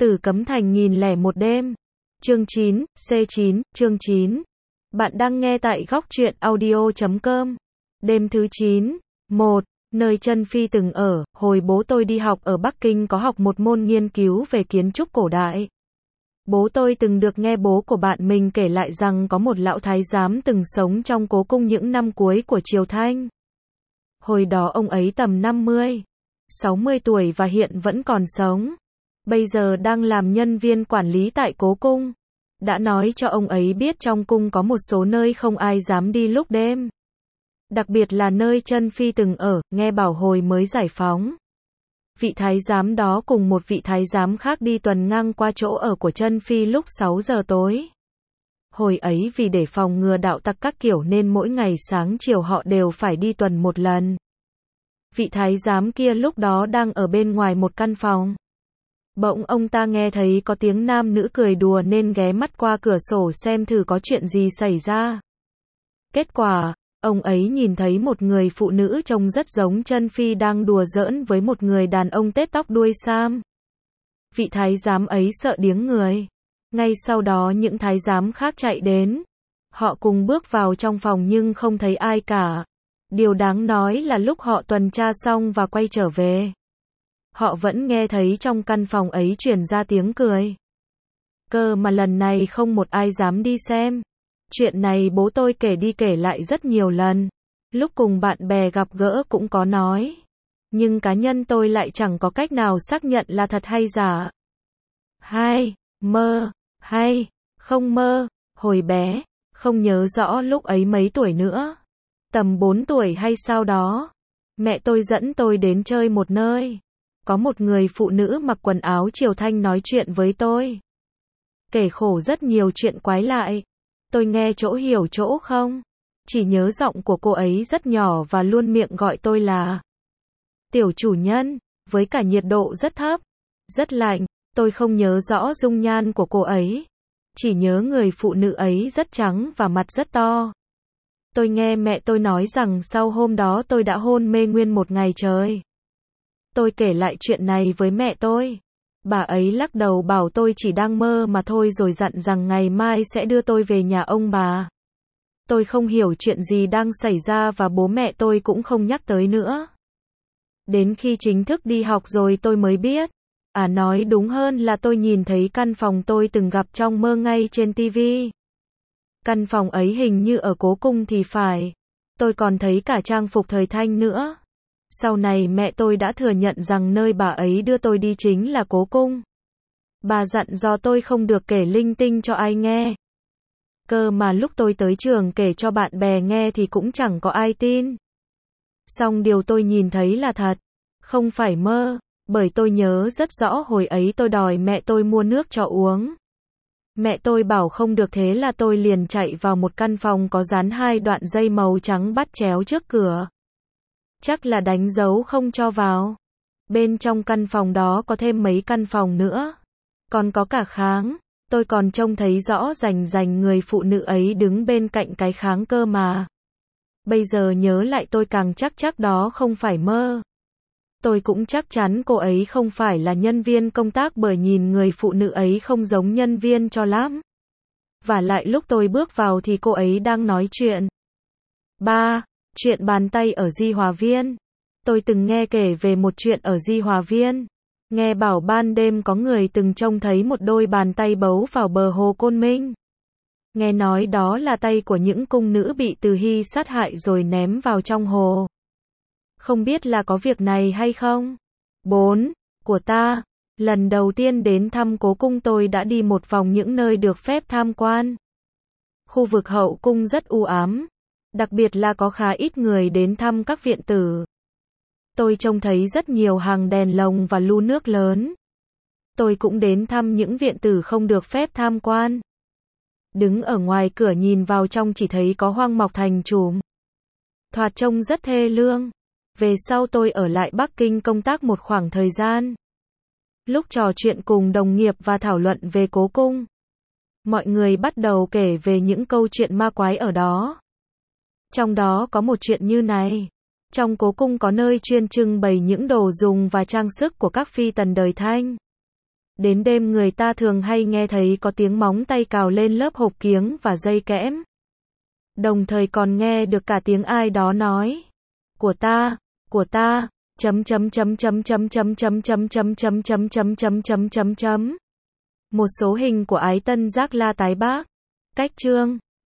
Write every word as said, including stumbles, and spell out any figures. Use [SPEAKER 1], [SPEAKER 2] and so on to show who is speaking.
[SPEAKER 1] Tử Cấm Thành nghìn lẻ một đêm. Chương chín, C chín, chương chín. Bạn đang nghe tại góc truyện audio chấm com. Đêm thứ chín. một. Nơi Chân Phi từng ở, hồi bố tôi đi học ở Bắc Kinh có học một môn nghiên cứu về kiến trúc cổ đại. Bố tôi từng được nghe bố của bạn mình kể lại rằng có một lão thái giám từng sống trong cố cung những năm cuối của triều Thanh. Hồi đó ông ấy tầm năm mươi, sáu mươi tuổi và hiện vẫn còn sống. Bây giờ đang làm nhân viên quản lý tại cố cung. Đã nói cho ông ấy biết trong cung có một số nơi không ai dám đi lúc đêm. Đặc biệt là nơi Chân Phi từng ở, nghe bảo hồi mới giải phóng. Vị thái giám đó cùng một vị thái giám khác đi tuần ngang qua chỗ ở của Chân Phi lúc sáu giờ tối. Hồi ấy vì để phòng ngừa đạo tặc các kiểu nên mỗi ngày sáng chiều họ đều phải đi tuần một lần. Vị thái giám kia lúc đó đang ở bên ngoài một căn phòng. Bỗng ông ta nghe thấy có tiếng nam nữ cười đùa nên ghé mắt qua cửa sổ xem thử có chuyện gì xảy ra. Kết quả, ông ấy nhìn thấy một người phụ nữ trông rất giống Chân Phi đang đùa giỡn với một người đàn ông tết tóc đuôi sam. Vị thái giám ấy sợ điếng người. Ngay sau đó những thái giám khác chạy đến. Họ cùng bước vào trong phòng nhưng không thấy ai cả. Điều đáng nói là lúc họ tuần tra xong và quay trở về, họ vẫn nghe thấy trong căn phòng ấy truyền ra tiếng cười. Cơ mà lần này không một ai dám đi xem. Chuyện này bố tôi kể đi kể lại rất nhiều lần. Lúc cùng bạn bè gặp gỡ cũng có nói. Nhưng cá nhân tôi lại chẳng có cách nào xác nhận là thật hay giả. Hai. Mơ. Hay. Không mơ. Hồi bé. Không nhớ rõ lúc ấy mấy tuổi nữa. Tầm bốn tuổi hay sao đó. Mẹ tôi dẫn tôi đến chơi một nơi. Có một người phụ nữ mặc quần áo triều Thanh nói chuyện với tôi. Kể khổ rất nhiều chuyện quái lạ. Tôi nghe chỗ hiểu chỗ không. Chỉ nhớ giọng của cô ấy rất nhỏ và luôn miệng gọi tôi là tiểu chủ nhân, với cả nhiệt độ rất thấp, rất lạnh. Tôi không nhớ rõ dung nhan của cô ấy. Chỉ nhớ người phụ nữ ấy rất trắng và mặt rất to. Tôi nghe mẹ tôi nói rằng sau hôm đó tôi đã hôn mê nguyên một ngày trời. Tôi kể lại chuyện này với mẹ tôi. Bà ấy lắc đầu bảo tôi chỉ đang mơ mà thôi rồi dặn rằng ngày mai sẽ đưa tôi về nhà ông bà. Tôi không hiểu chuyện gì đang xảy ra và bố mẹ tôi cũng không nhắc tới nữa. Đến khi chính thức đi học rồi tôi mới biết. À nói đúng hơn là tôi nhìn thấy căn phòng tôi từng gặp trong mơ ngay trên tivi. Căn phòng ấy hình như ở cố cung thì phải. Tôi còn thấy cả trang phục thời Thanh nữa. Sau này mẹ tôi đã thừa nhận rằng nơi bà ấy đưa tôi đi chính là cố cung. Bà dặn dò tôi không được kể linh tinh cho ai nghe. Cơ mà lúc tôi tới trường kể cho bạn bè nghe thì cũng chẳng có ai tin. Song điều tôi nhìn thấy là thật, không phải mơ, bởi tôi nhớ rất rõ hồi ấy tôi đòi mẹ tôi mua nước cho uống. Mẹ tôi bảo không được thế là tôi liền chạy vào một căn phòng có dán hai đoạn dây màu trắng bắt chéo trước cửa. Chắc là đánh dấu không cho vào. Bên trong căn phòng đó có thêm mấy căn phòng nữa. Còn có cả kháng. Tôi còn trông thấy rõ rành rành người phụ nữ ấy đứng bên cạnh cái kháng cơ mà. Bây giờ nhớ lại tôi càng chắc chắc đó không phải mơ. Tôi cũng chắc chắn cô ấy không phải là nhân viên công tác bởi nhìn người phụ nữ ấy không giống nhân viên cho lắm. Và lại lúc tôi bước vào thì cô ấy đang nói chuyện. ba. Chuyện bàn tay ở Di Hòa Viên. Tôi từng nghe kể về một chuyện ở Di Hòa Viên. Nghe bảo ban đêm có người từng trông thấy một đôi bàn tay bấu vào bờ hồ Côn Minh. Nghe nói đó là tay của những cung nữ bị Từ Hy sát hại rồi ném vào trong hồ. Không biết là có việc này hay không? bốn. Của ta. Lần đầu tiên đến thăm cố cung tôi đã đi một vòng những nơi được phép tham quan. Khu vực hậu cung rất u ám. Đặc biệt là có khá ít người đến thăm các viện tử. Tôi trông thấy rất nhiều hàng đèn lồng và lu nước lớn. Tôi cũng đến thăm những viện tử không được phép tham quan. Đứng ở ngoài cửa nhìn vào trong chỉ thấy có hoang mọc thành chùm. Thoạt trông rất thê lương. Về sau tôi ở lại Bắc Kinh công tác một khoảng thời gian. Lúc trò chuyện cùng đồng nghiệp và thảo luận về cố cung, mọi người bắt đầu kể về những câu chuyện ma quái ở đó. Trong đó có một chuyện như này. Trong cố cung có nơi chuyên trưng bày những đồ dùng và trang sức của các phi tần đời Thanh. Đến đêm người ta thường hay nghe thấy có tiếng móng tay cào lên lớp hộp kiếng và dây kẽm. Đồng thời còn nghe được cả tiếng ai đó nói: "Của ta, của ta." chấm chấm chấm chấm chấm chấm chấm chấm chấm chấm chấm chấm chấm chấm chấm chấm. Một số hình của Ái Tân Giác La tái bác. Cách chương